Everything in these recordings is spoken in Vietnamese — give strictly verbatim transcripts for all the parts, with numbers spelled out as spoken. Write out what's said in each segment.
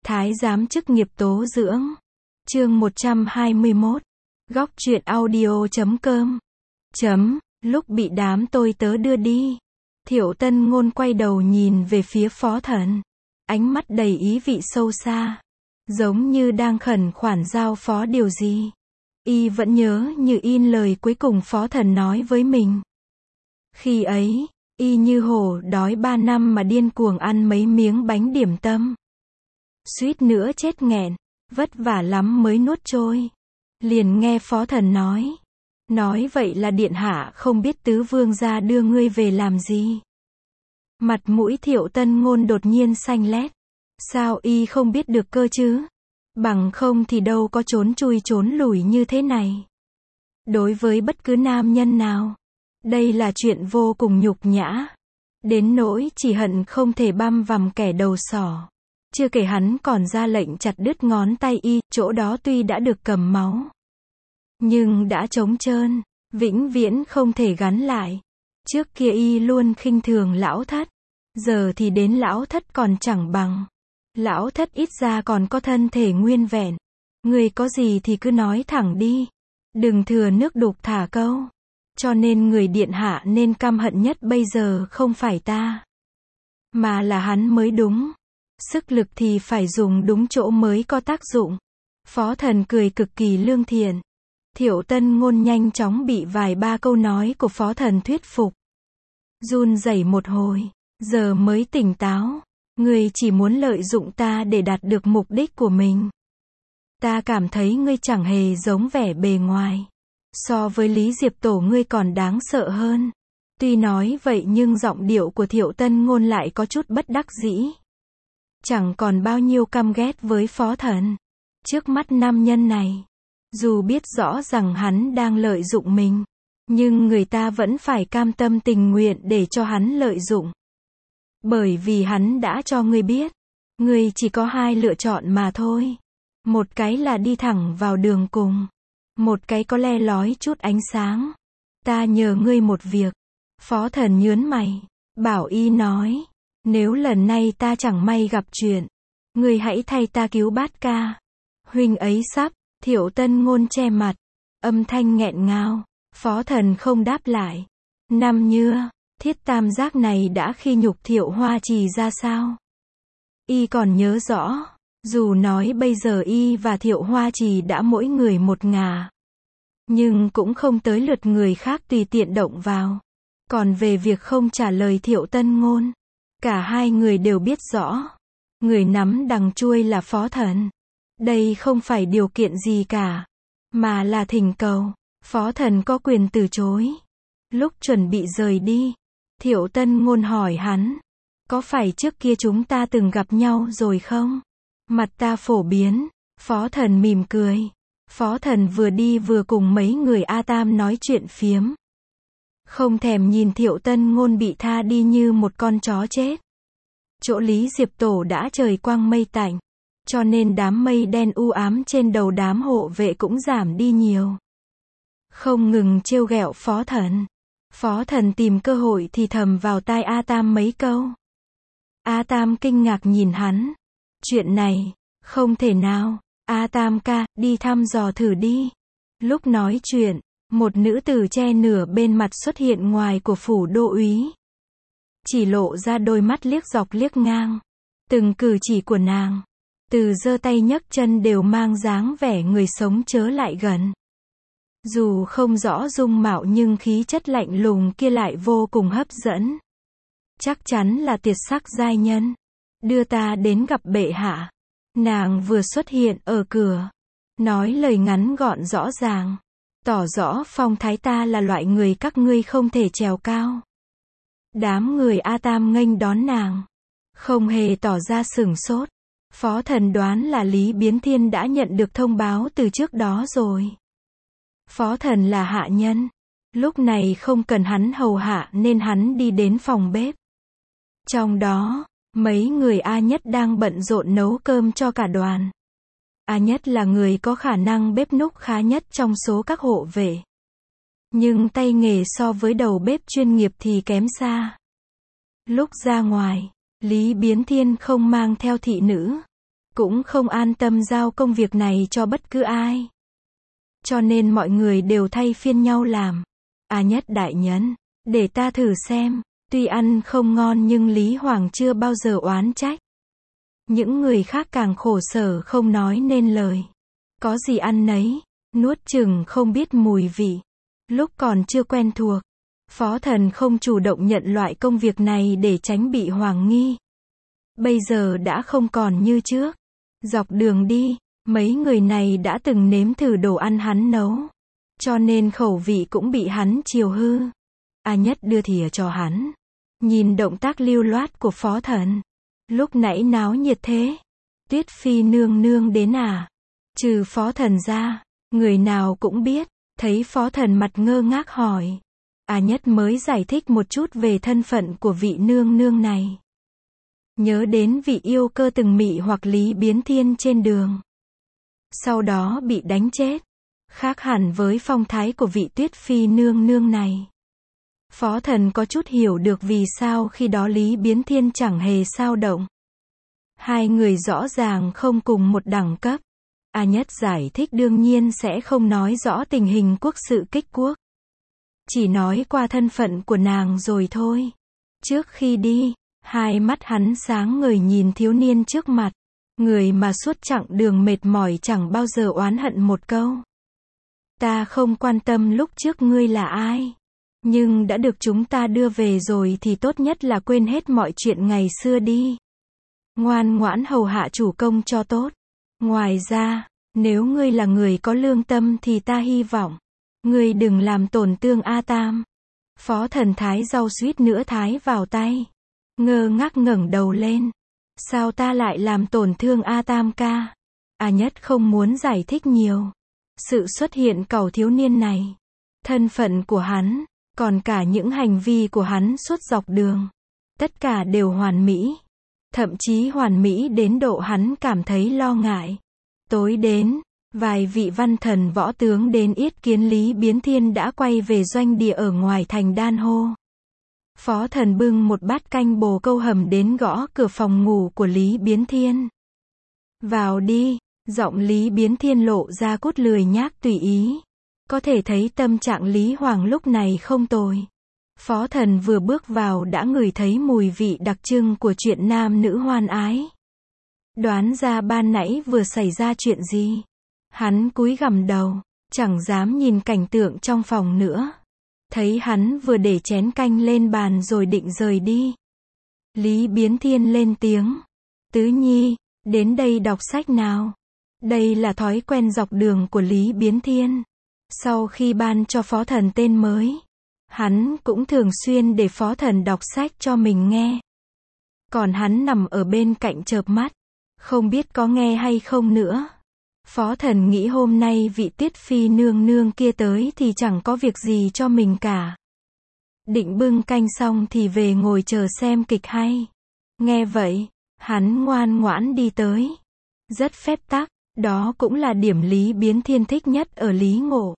Thái giám chức nghiệp tố dưỡng. Chương một trăm hai mươi mốt. Góc truyện audio chấm com. Chấm, lúc bị đám tôi tớ đưa đi. Thiệu Tân Ngôn quay đầu nhìn về phía Phó Thần. Ánh mắt đầy ý vị sâu xa. Giống như đang khẩn khoản giao phó điều gì. Y vẫn nhớ như in lời cuối cùng Phó Thần nói với mình. Khi ấy, y như hổ đói ba năm mà điên cuồng ăn mấy miếng bánh điểm tâm. Suýt nữa chết nghẹn, vất vả lắm mới nuốt trôi. Liền nghe Phó Thần nói. Nói vậy là điện hạ không biết tứ vương gia đưa ngươi về làm gì. Mặt mũi Thiệu Tân Ngôn đột nhiên xanh lét. Sao y không biết được cơ chứ? Bằng không thì đâu có trốn chui trốn lủi như thế này. Đối với bất cứ nam nhân nào, đây là chuyện vô cùng nhục nhã. Đến nỗi chỉ hận không thể băm vằm kẻ đầu sỏ. Chưa kể hắn còn ra lệnh chặt đứt ngón tay y, chỗ đó tuy đã được cầm máu, nhưng đã trống trơn, vĩnh viễn không thể gắn lại. Trước kia y luôn khinh thường lão thất, giờ thì đến lão thất còn chẳng bằng. Lão thất ít ra còn có thân thể nguyên vẹn. Người có gì thì cứ nói thẳng đi. Đừng thừa nước đục thả câu. Cho nên người điện hạ nên căm hận nhất bây giờ không phải ta, mà là hắn mới đúng. Sức lực thì phải dùng đúng chỗ mới có tác dụng. Phó Thần cười cực kỳ lương thiện. Thiệu Tân Ngôn nhanh chóng bị vài ba câu nói của Phó Thần thuyết phục. Run rẩy một hồi, giờ mới tỉnh táo. Ngươi chỉ muốn lợi dụng ta để đạt được mục đích của mình. Ta cảm thấy ngươi chẳng hề giống vẻ bề ngoài. So với Lý Diệp Tổ ngươi còn đáng sợ hơn. Tuy nói vậy nhưng giọng điệu của Thiệu Tân Ngôn lại có chút bất đắc dĩ. Chẳng còn bao nhiêu căm ghét với Phó Thần. Trước mắt nam nhân này, dù biết rõ rằng hắn đang lợi dụng mình, nhưng người ta vẫn phải cam tâm tình nguyện để cho hắn lợi dụng. Bởi vì hắn đã cho ngươi biết, ngươi chỉ có hai lựa chọn mà thôi. Một cái là đi thẳng vào đường cùng, một cái có le lói chút ánh sáng. Ta nhờ ngươi một việc. Phó Thần nhướng mày, bảo y nói, nếu lần này ta chẳng may gặp chuyện, ngươi hãy thay ta cứu Bát Ca. Huynh ấy sắp. Thiệu Tân Ngôn che mặt, âm thanh nghẹn ngào. Phó Thần không đáp lại. Năm nhưa, thiết tam giác này đã khi nhục Thiệu Hoa Trì ra sao? Y còn nhớ rõ, dù nói bây giờ y và Thiệu Hoa Trì đã mỗi người một ngả, nhưng cũng không tới lượt người khác tùy tiện động vào. Còn về việc không trả lời Thiệu Tân Ngôn, cả hai người đều biết rõ. Người nắm đằng chuôi là Phó Thần. Đây không phải điều kiện gì cả, mà là thỉnh cầu. Phó Thần có quyền từ chối. Lúc chuẩn bị rời đi, Thiệu Tân Ngôn hỏi hắn, có phải trước kia chúng ta từng gặp nhau rồi không? Mặt ta phổ biến. Phó Thần mỉm cười. Phó Thần vừa đi vừa cùng mấy người A Tam nói chuyện phiếm, không thèm nhìn Thiệu Tân Ngôn bị tha đi như một con chó chết. Chỗ Lý Diệp Tổ đã trời quang mây tạnh, cho nên đám mây đen u ám trên đầu đám hộ vệ cũng giảm đi nhiều. Không ngừng trêu ghẹo Phó Thần. Phó Thần tìm cơ hội thì thầm vào tai A Tam mấy câu. A Tam kinh ngạc nhìn hắn. Chuyện này, không thể nào. A Tam ca, đi thăm dò thử đi. Lúc nói chuyện, một nữ tử che nửa bên mặt xuất hiện ngoài của phủ đô úy. Chỉ lộ ra đôi mắt liếc dọc liếc ngang. Từng cử chỉ của nàng, từ giơ tay nhấc chân đều mang dáng vẻ người sống chớ lại gần. Dù không rõ dung mạo nhưng khí chất lạnh lùng kia lại vô cùng hấp dẫn. Chắc chắn là tuyệt sắc giai nhân. Đưa ta đến gặp bệ hạ. Nàng vừa xuất hiện ở cửa, nói lời ngắn gọn rõ ràng, tỏ rõ phong thái ta là loại người các ngươi không thể trèo cao. Đám người A Tam nghênh đón nàng, không hề tỏ ra sửng sốt. Phó Thần đoán là Lý Biến Thiên đã nhận được thông báo từ trước đó rồi. Phó Thần là hạ nhân, lúc này không cần hắn hầu hạ nên hắn đi đến phòng bếp. Trong đó, mấy người A Nhất đang bận rộn nấu cơm cho cả đoàn. A Nhất là người có khả năng bếp núc khá nhất trong số các hộ vệ. Nhưng tay nghề so với đầu bếp chuyên nghiệp thì kém xa. Lúc ra ngoài, Lý Biến Thiên không mang theo thị nữ. cũng không an tâm giao công việc này cho bất cứ ai. Cho nên mọi người đều thay phiên nhau làm. A Nhất đại nhân, để ta thử xem, tuy ăn không ngon nhưng Lý Hoàng chưa bao giờ oán trách. Những người khác càng khổ sở không nói nên lời. Có gì ăn nấy, nuốt chừng không biết mùi vị. Lúc còn chưa quen thuộc, Phó Thần không chủ động nhận loại công việc này để tránh bị hoài nghi. Bây giờ đã không còn như trước. Dọc đường đi, mấy người này đã từng nếm thử đồ ăn hắn nấu. Cho nên khẩu vị cũng bị hắn chiều hư. A Nhất đưa thìa cho hắn. Nhìn động tác lưu loát của Phó Thần. Lúc nãy náo nhiệt thế. Tuyết Phi nương nương đến à? Trừ Phó Thần ra, người nào cũng biết. Thấy Phó Thần mặt ngơ ngác hỏi. A Nhất mới giải thích một chút về thân phận của vị nương nương này. Nhớ đến vị yêu cơ từng mị hoặc Lý Biến Thiên trên đường. Sau đó bị đánh chết. Khác hẳn với phong thái của vị Tuyết Phi nương nương này. Phó Thần có chút hiểu được vì sao khi đó Lý Biến Thiên chẳng hề sao động. Hai người rõ ràng không cùng một đẳng cấp. A Nhất giải thích đương nhiên sẽ không nói rõ tình hình quốc sự kích quốc. Chỉ nói qua thân phận của nàng rồi thôi. Trước khi đi, hai mắt hắn sáng ngời nhìn thiếu niên trước mặt. Người mà suốt chặng đường mệt mỏi chẳng bao giờ oán hận một câu. Ta không quan tâm lúc trước ngươi là ai. Nhưng đã được chúng ta đưa về rồi thì tốt nhất là quên hết mọi chuyện ngày xưa đi. Ngoan ngoãn hầu hạ chủ công cho tốt. Ngoài ra, nếu ngươi là người có lương tâm thì ta hy vọng ngươi đừng làm tổn thương A Tam. Phó Thần thái rau suýt nữa thái vào tay. Ngơ ngác ngẩng đầu lên. Sao ta lại làm tổn thương A Tam ca? A Nhất không muốn giải thích nhiều. Sự xuất hiện cẩu thiếu niên này, thân phận của hắn, còn cả những hành vi của hắn suốt dọc đường, tất cả đều hoàn mỹ. Thậm chí hoàn mỹ đến độ hắn cảm thấy lo ngại. Tối đến, vài vị văn thần võ tướng đến yết kiến Lý Biến Thiên đã quay về doanh địa ở ngoài thành Đan Hô. Phó Thần bưng một bát canh bồ câu hầm đến gõ cửa phòng ngủ của Lý Biến Thiên. Vào đi, giọng Lý Biến Thiên lộ ra cốt lười nhác tùy ý. Có thể thấy tâm trạng Lý Hoàng lúc này không tồi. Phó Thần vừa bước vào đã ngửi thấy mùi vị đặc trưng của chuyện nam nữ hoan ái. Đoán ra ban nãy vừa xảy ra chuyện gì. Hắn cúi gằm đầu, chẳng dám nhìn cảnh tượng trong phòng nữa. Thấy hắn vừa để chén canh lên bàn rồi định rời đi. Lý Biến Thiên lên tiếng. Tứ Nhi, đến đây đọc sách nào. Đây là thói quen dọc đường của Lý Biến Thiên. Sau khi ban cho Phó Thần tên mới, hắn cũng thường xuyên để Phó Thần đọc sách cho mình nghe. Còn hắn nằm ở bên cạnh chợp mắt, không biết có nghe hay không nữa. Phó Thần nghĩ hôm nay vị Tuyết Phi nương nương kia tới thì chẳng có việc gì cho mình cả. Định bưng canh xong thì về ngồi chờ xem kịch hay. Nghe vậy, hắn ngoan ngoãn đi tới. Rất phép tắc, đó cũng là điểm Lý Biến Thiên thích nhất ở Lý Ngộ.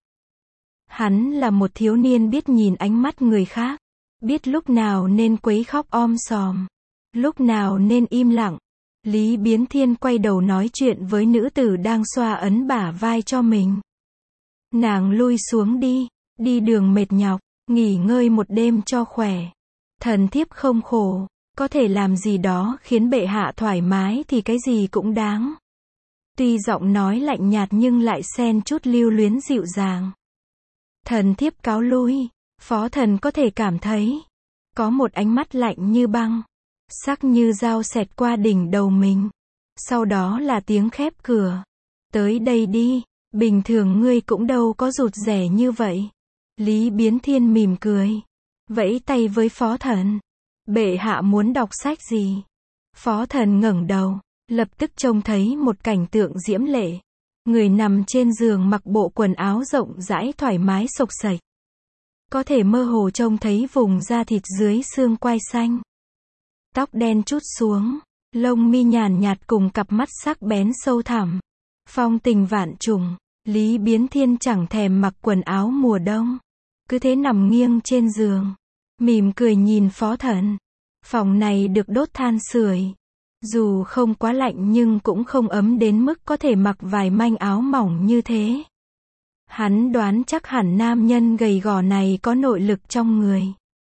Hắn là một thiếu niên biết nhìn ánh mắt người khác, biết lúc nào nên quấy khóc om sòm, lúc nào nên im lặng. Lý Biến Thiên quay đầu nói chuyện với nữ tử đang xoa ấn bả vai cho mình. Nàng lui xuống đi, đi đường mệt nhọc, nghỉ ngơi một đêm cho khỏe. Thần thiếp không khổ, có thể làm gì đó khiến bệ hạ thoải mái thì cái gì cũng đáng. Tuy giọng nói lạnh nhạt nhưng lại xen chút lưu luyến dịu dàng. Thần thiếp cáo lui. Phó Thần có thể cảm thấy có một ánh mắt lạnh như băng, sắc như dao xẹt qua đỉnh đầu mình. Sau đó là tiếng khép cửa. Tới đây đi, bình thường ngươi cũng đâu có rụt rẻ như vậy. Lý Biến Thiên mỉm cười, vẫy tay với Phó Thần. Bệ hạ muốn đọc sách gì? Phó Thần ngẩng đầu, lập tức trông thấy một cảnh tượng diễm lệ. Người nằm trên giường mặc bộ quần áo rộng rãi thoải mái xộc xệch. Có thể mơ hồ trông thấy vùng da thịt dưới xương quai xanh. Tóc đen trút xuống, lông mi nhàn nhạt cùng cặp mắt sắc bén sâu thẳm. Phong tình vạn trùng, Lý Biến Thiên chẳng thèm mặc quần áo mùa đông. Cứ thế nằm nghiêng trên giường, mỉm cười nhìn Phó Thần. Phòng này được đốt than sưởi. Dù không quá lạnh nhưng cũng không ấm đến mức có thể mặc vài manh áo mỏng như thế. Hắn đoán chắc hẳn nam nhân gầy gò này có nội lực trong người.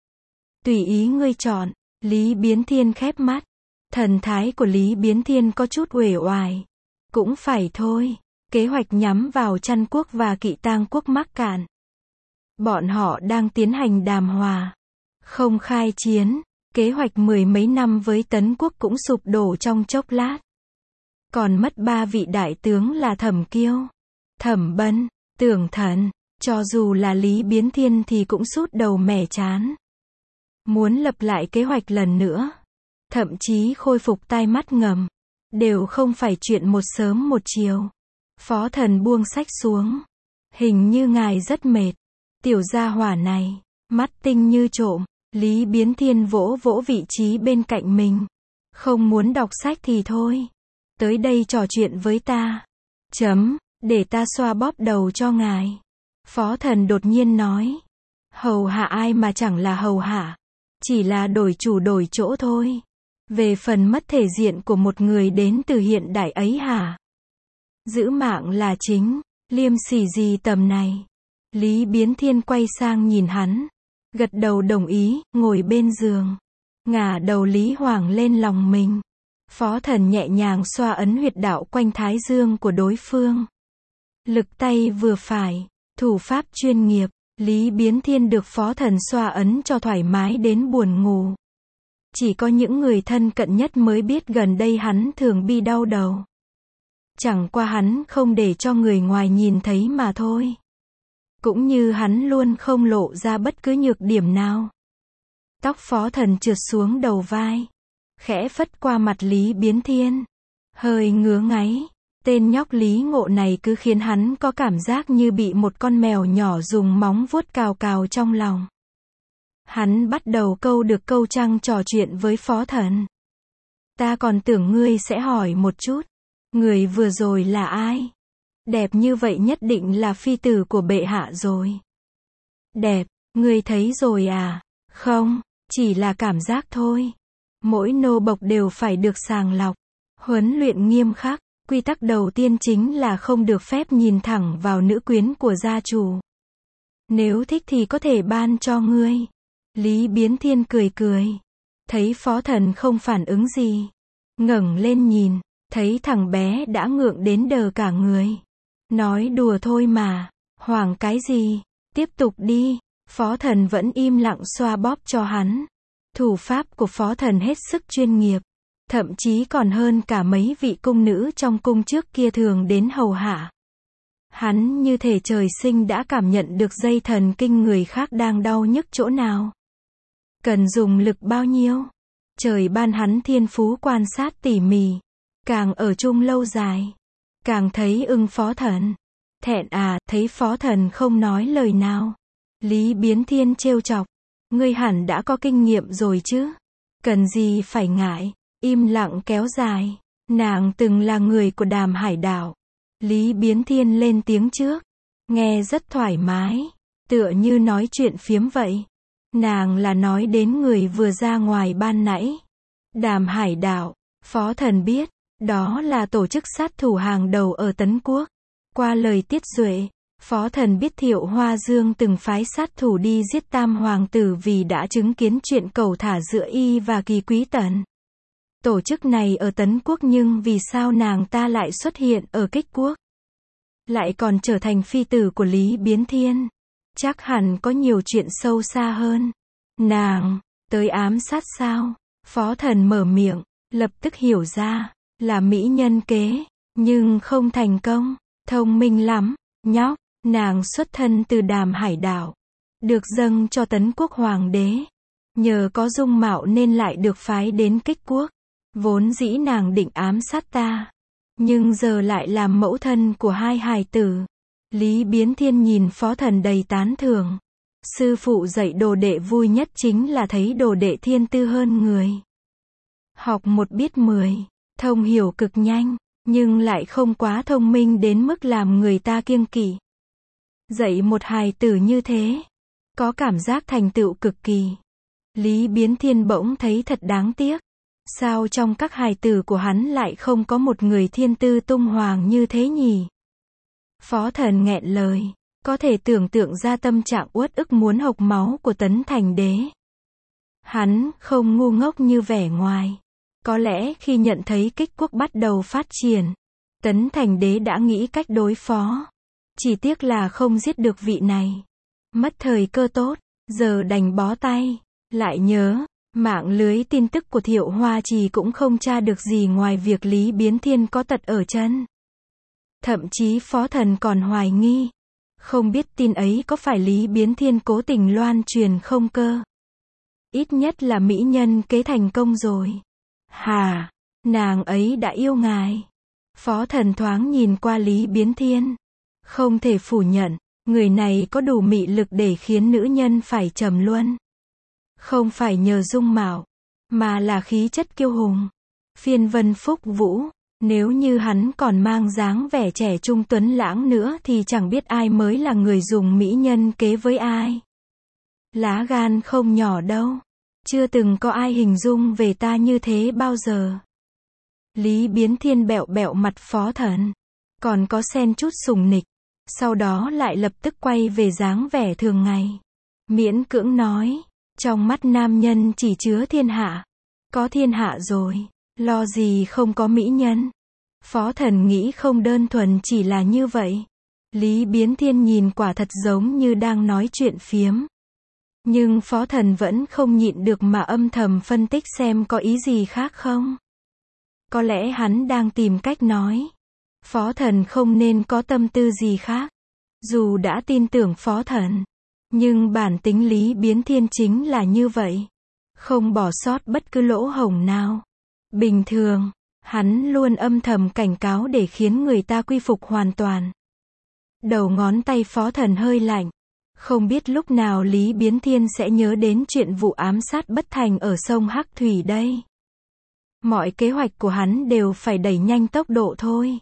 Tùy ý ngươi chọn, Lý Biến Thiên khép mắt. Thần thái của Lý Biến Thiên có chút uể oải. Cũng phải thôi, kế hoạch nhắm vào Trăn quốc và Kỵ Tang quốc mắc cạn. Bọn họ đang tiến hành đàm hòa, không khai chiến, kế hoạch mười mấy năm với Tấn quốc cũng sụp đổ trong chốc lát. Còn mất ba vị đại tướng là Thẩm Kiêu, Thẩm Bân, Tưởng Thần, cho dù là Lý Biến Thiên thì cũng sút đầu mẻ chán. Muốn lập lại kế hoạch lần nữa, thậm chí khôi phục tai mắt ngầm, đều không phải chuyện một sớm một chiều. Phó Thần buông sách xuống. Hình như ngài rất mệt. Tiểu gia hỏa này, mắt tinh như trộm. Lý Biến Thiên vỗ vỗ vị trí bên cạnh mình. Không muốn đọc sách thì thôi. Tới đây trò chuyện với ta. Chấm, để ta xoa bóp đầu cho ngài. Phó Thần đột nhiên nói. Hầu hạ ai mà chẳng là hầu hạ. Chỉ là đổi chủ đổi chỗ thôi. Về phần mất thể diện của một người đến từ hiện đại ấy hả? Giữ mạng là chính, liêm sỉ gì tầm này? Lý Biến Thiên quay sang nhìn hắn, gật đầu đồng ý, ngồi bên giường, ngả đầu Lý Hoàng lên lòng mình. Phó Thần nhẹ nhàng xoa ấn huyệt đạo quanh thái dương của đối phương. Lực tay vừa phải, thủ pháp chuyên nghiệp, Lý Biến Thiên được Phó Thần xoa ấn cho thoải mái đến buồn ngủ. Chỉ có những người thân cận nhất mới biết gần đây hắn thường bị đau đầu. Chẳng qua hắn không để cho người ngoài nhìn thấy mà thôi. Cũng như hắn luôn không lộ ra bất cứ nhược điểm nào. Tóc Phó Thần trượt xuống đầu vai, khẽ phất qua mặt Lý Biến Thiên. Hơi ngứa ngáy, tên nhóc Lý Ngộ này cứ khiến hắn có cảm giác như bị một con mèo nhỏ dùng móng vuốt cào cào trong lòng. Hắn bắt đầu câu được câu trăng trò chuyện với Phó Thần. Ta còn tưởng ngươi sẽ hỏi một chút. Người vừa rồi là ai? Đẹp như vậy nhất định là phi tử của bệ hạ rồi. Đẹp, ngươi thấy rồi à? Không, chỉ là cảm giác thôi. Mỗi nô bộc đều phải được sàng lọc, huấn luyện nghiêm khắc. Quy tắc đầu tiên chính là không được phép nhìn thẳng vào nữ quyến của gia chủ. Nếu thích thì có thể ban cho ngươi. Lý Biến Thiên cười cười. Thấy Phó Thần không phản ứng gì. Ngẩng lên nhìn. Thấy thằng bé đã ngượng đến đờ cả người. Nói đùa thôi mà. Hoảng cái gì? Tiếp tục đi. Phó Thần vẫn im lặng xoa bóp cho hắn. Thủ pháp của Phó Thần hết sức chuyên nghiệp. Thậm chí còn hơn cả mấy vị cung nữ trong cung trước kia thường đến hầu hạ. Hắn như thể trời sinh đã cảm nhận được dây thần kinh người khác đang đau nhức chỗ nào. Cần dùng lực bao nhiêu? Trời ban hắn thiên phú quan sát tỉ mỉ. Càng ở chung lâu dài, càng thấy ưng Phó Thần. Thẹn à, thấy Phó Thần không nói lời nào. Lý Biến Thiên trêu chọc. Ngươi hẳn đã có kinh nghiệm rồi chứ? Cần gì phải ngại? Im lặng kéo dài. Nàng từng là người của Đàm Hải Đảo. Lý Biến Thiên lên tiếng trước. Nghe rất thoải mái. Tựa như nói chuyện phiếm vậy. Nàng là nói đến người vừa ra ngoài ban nãy. Đàm Hải Đảo. Phó Thần biết. Đó là tổ chức sát thủ hàng đầu ở Tấn quốc. Qua lời Tiết Duệ, Phó Thần biết Thiệu Hoa Dương từng phái sát thủ đi giết Tam Hoàng tử vì đã chứng kiến chuyện cầu thả giữa y và Kỳ Quý Tần. Tổ chức này ở Tấn quốc nhưng vì sao nàng ta lại xuất hiện ở Kích quốc? Lại còn trở thành phi tử của Lý Biến Thiên. Chắc hẳn có nhiều chuyện sâu xa hơn. Nàng, tới ám sát sao? Phó Thần mở miệng, lập tức hiểu ra, là mỹ nhân kế, nhưng không thành công. Thông minh lắm, nhóc, nàng xuất thân từ Đàm Hải Đảo. Được dâng cho Tấn quốc hoàng đế. Nhờ có dung mạo nên lại được phái đến Kích quốc. Vốn dĩ nàng định ám sát ta. Nhưng giờ lại làm mẫu thân của hai hài tử. Lý Biến Thiên nhìn Phó Thần đầy tán thưởng. Sư phụ dạy đồ đệ vui nhất chính là thấy đồ đệ thiên tư hơn người. Học một biết mười, thông hiểu cực nhanh, nhưng lại không quá thông minh đến mức làm người ta kiêng kỵ. Dạy một hài tử như thế, có cảm giác thành tựu cực kỳ. Lý Biến Thiên bỗng thấy thật đáng tiếc. Sao trong các hài tử của hắn lại không có một người thiên tư tung hoàng như thế nhỉ? Phó Thần nghẹn lời, có thể tưởng tượng ra tâm trạng uất ức muốn hộc máu của Tấn Thành Đế. Hắn không ngu ngốc như vẻ ngoài. Có lẽ khi nhận thấy Kích quốc bắt đầu phát triển, Tấn Thành Đế đã nghĩ cách đối phó. Chỉ tiếc là không giết được vị này. Mất thời cơ tốt, giờ đành bó tay. Lại nhớ, mạng lưới tin tức của Thiệu Hoa Trì cũng không tra được gì ngoài việc Lý Biến Thiên có tật ở chân. Thậm chí Phó Thần còn hoài nghi, không biết tin ấy có phải Lý Biến Thiên cố tình loan truyền không cơ. Ít nhất là mỹ nhân kế thành công rồi. Hà, nàng ấy đã yêu ngài. Phó Thần thoáng nhìn qua Lý Biến Thiên. Không thể phủ nhận, người này có đủ mị lực để khiến nữ nhân phải trầm luân. Không phải nhờ dung mạo, mà là khí chất kiêu hùng. Phiên vân phúc vũ, nếu như hắn còn mang dáng vẻ trẻ trung tuấn lãng nữa thì chẳng biết ai mới là người dùng mỹ nhân kế với ai. Lá gan không nhỏ đâu. Chưa từng có ai hình dung về ta như thế bao giờ. Lý Biến Thiên bẹo bẹo mặt Phó Thần, còn có xen chút sùng nịch, sau đó lại lập tức quay về dáng vẻ thường ngày. Miễn cưỡng nói, trong mắt nam nhân chỉ chứa thiên hạ. Có thiên hạ rồi, lo gì không có mỹ nhân. Phó Thần nghĩ không đơn thuần chỉ là như vậy. Lý Biến Thiên nhìn quả thật giống như đang nói chuyện phiếm. Nhưng Phó Thần vẫn không nhịn được mà âm thầm phân tích xem có ý gì khác không. Có lẽ hắn đang tìm cách nói. Phó Thần không nên có tâm tư gì khác. Dù đã tin tưởng Phó Thần, nhưng bản tính Lý Biến Thiên chính là như vậy. Không bỏ sót bất cứ lỗ hổng nào. Bình thường, hắn luôn âm thầm cảnh cáo để khiến người ta quy phục hoàn toàn. Đầu ngón tay Phó Thần hơi lạnh. Không biết lúc nào Lý Biến Thiên sẽ nhớ đến chuyện vụ ám sát bất thành ở sông Hắc Thủy đây. Mọi kế hoạch của hắn đều phải đẩy nhanh tốc độ thôi.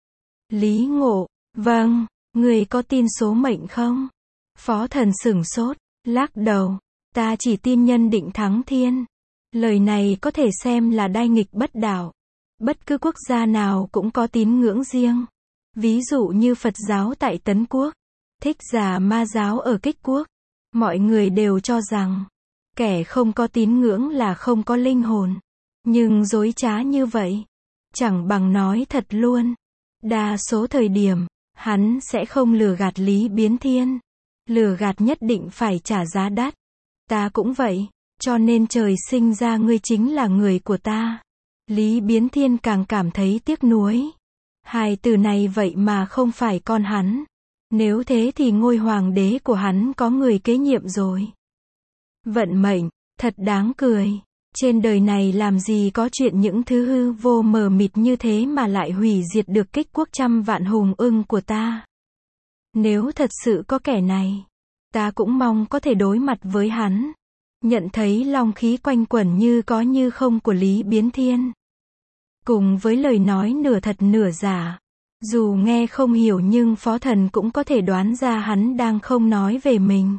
Lý Ngộ, vâng, người có tin số mệnh không? Phó Thần sửng sốt, lắc đầu, ta chỉ tin nhân định thắng thiên. Lời này có thể xem là đại nghịch bất đạo. Bất cứ quốc gia nào cũng có tín ngưỡng riêng. Ví dụ như Phật giáo tại Tấn Quốc, Thích Giả Ma giáo ở Kích Quốc. Mọi người đều cho rằng, kẻ không có tín ngưỡng là không có linh hồn. Nhưng dối trá như vậy, chẳng bằng nói thật luôn. Đa số thời điểm, hắn sẽ không lừa gạt Lý Biến Thiên. Lừa gạt nhất định phải trả giá đắt. Ta cũng vậy, cho nên trời sinh ra ngươi chính là người của ta. Lý Biến Thiên càng cảm thấy tiếc nuối. Hai từ này vậy mà không phải con hắn. Nếu thế thì ngôi hoàng đế của hắn có người kế nhiệm rồi. Vận mệnh, thật đáng cười. Trên đời này làm gì có chuyện những thứ hư vô mờ mịt như thế mà lại hủy diệt được Kích quốc trăm vạn hùng ưng của ta. Nếu thật sự có kẻ này, ta cũng mong có thể đối mặt với hắn. Nhận thấy long khí quanh quẩn như có như không của Lý Biến Thiên. Cùng với lời nói nửa thật nửa giả. Dù nghe không hiểu nhưng Phó Thần cũng có thể đoán ra hắn đang không nói về mình.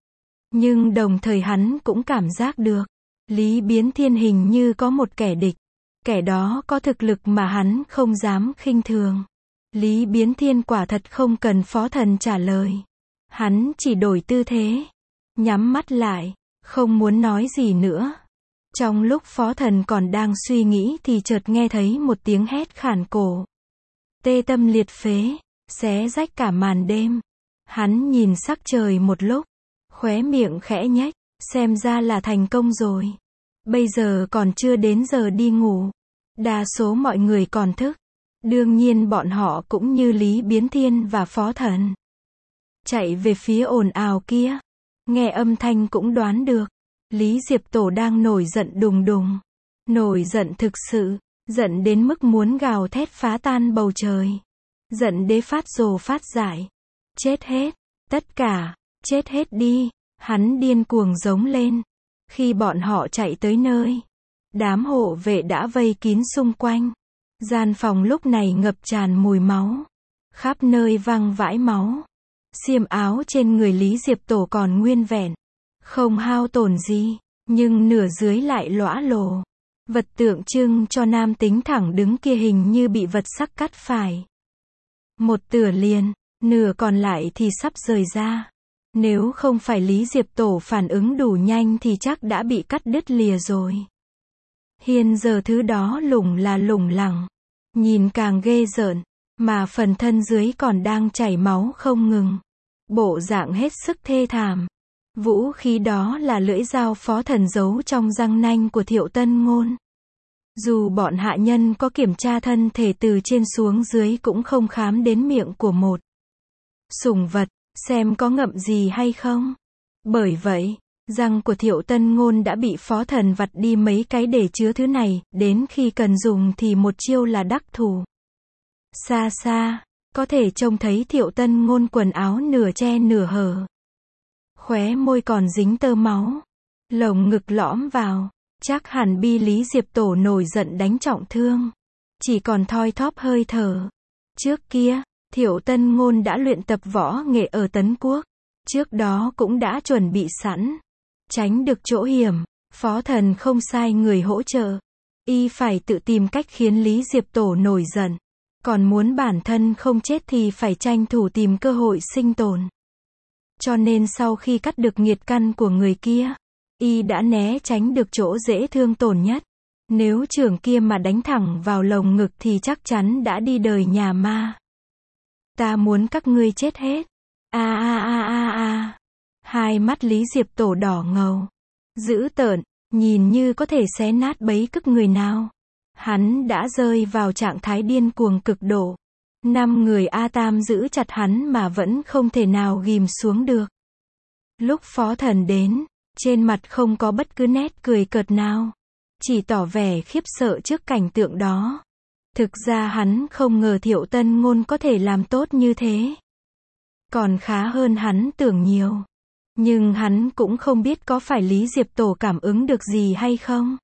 Nhưng đồng thời hắn cũng cảm giác được. Lý Biến Thiên hình như có một kẻ địch. Kẻ đó có thực lực mà hắn không dám khinh thường. Lý Biến Thiên quả thật không cần Phó Thần trả lời. Hắn chỉ đổi tư thế. Nhắm mắt lại. Không muốn nói gì nữa. Trong lúc Phó Thần còn đang suy nghĩ thì chợt nghe thấy một tiếng hét khản cổ. Tê tâm liệt phế. Xé rách cả màn đêm. Hắn nhìn sắc trời một lúc. Khóe miệng khẽ nhếch. Xem ra là thành công rồi. Bây giờ còn chưa đến giờ đi ngủ. Đa số mọi người còn thức. Đương nhiên bọn họ cũng như Lý Biến Thiên và Phó Thần. Chạy về phía ồn ào kia. Nghe âm thanh cũng đoán được. Lý Diệp Tổ đang nổi giận đùng đùng. Nổi giận thực sự. Giận đến mức muốn gào thét phá tan bầu trời. Giận đế phát rồ phát dại. Chết hết. Tất cả. Chết hết đi. Hắn điên cuồng giống lên. Khi bọn họ chạy tới nơi, đám hộ vệ đã vây kín xung quanh. Gian phòng lúc này ngập tràn mùi máu. Khắp nơi văng vãi máu. Xiêm áo trên người Lý Diệp Tổ còn nguyên vẹn. Không hao tổn gì, nhưng nửa dưới lại lõa lồ. Vật tượng trưng cho nam tính thẳng đứng kia hình như bị vật sắc cắt phải. Một tửa liền, nửa còn lại thì sắp rời ra. Nếu không phải Lý Diệp Tổ phản ứng đủ nhanh thì chắc đã bị cắt đứt lìa rồi. Hiện giờ thứ đó lủng là lủng lẳng. Nhìn càng ghê rợn, mà phần thân dưới còn đang chảy máu không ngừng. Bộ dạng hết sức thê thảm. Vũ khí đó là lưỡi dao Phó Thần giấu trong răng nanh của Thiệu Tân Ngôn. Dù bọn hạ nhân có kiểm tra thân thể từ trên xuống dưới cũng không khám đến miệng của một sủng vật, xem có ngậm gì hay không. Bởi vậy, răng của Thiệu Tân Ngôn đã bị Phó Thần vặt đi mấy cái để chứa thứ này, đến khi cần dùng thì một chiêu là đắc thủ. Xa xa, có thể trông thấy Thiệu Tân Ngôn quần áo nửa che nửa hở. Khóe môi còn dính tơ máu. Lồng ngực lõm vào. Chắc hẳn bi Lý Diệp Tổ nổi giận đánh trọng thương. Chỉ còn thoi thóp hơi thở. Trước kia, Thiệu Tân Ngôn đã luyện tập võ nghệ ở Tấn Quốc. Trước đó cũng đã chuẩn bị sẵn. Tránh được chỗ hiểm, Phó Thần không sai người hỗ trợ. Y phải tự tìm cách khiến Lý Diệp Tổ nổi giận. Còn muốn bản thân không chết thì phải tranh thủ tìm cơ hội sinh tồn. Cho nên sau khi cắt được nghiệt căn của người kia, Y đã né tránh được chỗ dễ thương tổn nhất. Nếu chưởng kia mà đánh thẳng vào lồng ngực thì chắc chắn đã đi đời nhà ma. Ta muốn các ngươi chết hết. A a a a a. Hai mắt Lý Diệp Tổ đỏ ngầu, dữ tợn, nhìn như có thể xé nát bấy cức người nào. Hắn đã rơi vào trạng thái điên cuồng cực độ. Năm người A Tam giữ chặt hắn mà vẫn không thể nào ghim xuống được. Lúc Phó Thần đến, trên mặt không có bất cứ nét cười cợt nào. Chỉ tỏ vẻ khiếp sợ trước cảnh tượng đó. Thực ra hắn không ngờ Thiệu Tân Ngôn có thể làm tốt như thế. Còn khá hơn hắn tưởng nhiều. Nhưng hắn cũng không biết có phải Lý Diệp Tổ cảm ứng được gì hay không.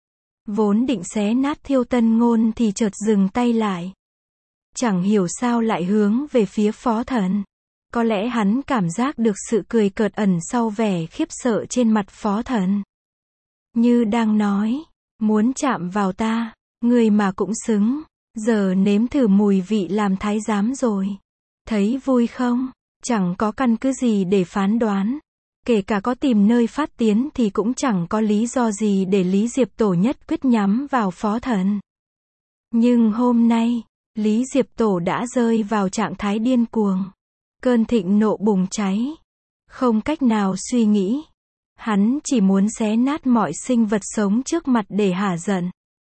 Vốn định xé nát Thiệu Tân Ngôn thì chợt dừng tay lại. Chẳng hiểu sao lại hướng về phía Phó Thần. Có lẽ hắn cảm giác được sự cười cợt ẩn sau vẻ khiếp sợ trên mặt Phó Thần. Như đang nói, muốn chạm vào ta, người mà cũng xứng, giờ nếm thử mùi vị làm thái giám rồi. Thấy vui không? Chẳng có căn cứ gì để phán đoán. Kể cả có tìm nơi phát tiến thì cũng chẳng có lý do gì để Lý Diệp Tổ nhất quyết nhắm vào Phó Thần. Nhưng hôm nay, Lý Diệp Tổ đã rơi vào trạng thái điên cuồng. Cơn thịnh nộ bùng cháy. Không cách nào suy nghĩ. Hắn chỉ muốn xé nát mọi sinh vật sống trước mặt để hả giận.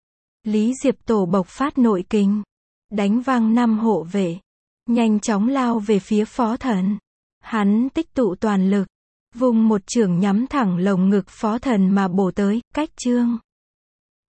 Lý Diệp Tổ bộc phát nội kình. Đánh văng năm hộ vệ. Nhanh chóng lao về phía Phó Thần. Hắn tích tụ toàn lực. Vùng một chưởng nhắm thẳng lồng ngực Phó Thần mà bổ tới, cách chương.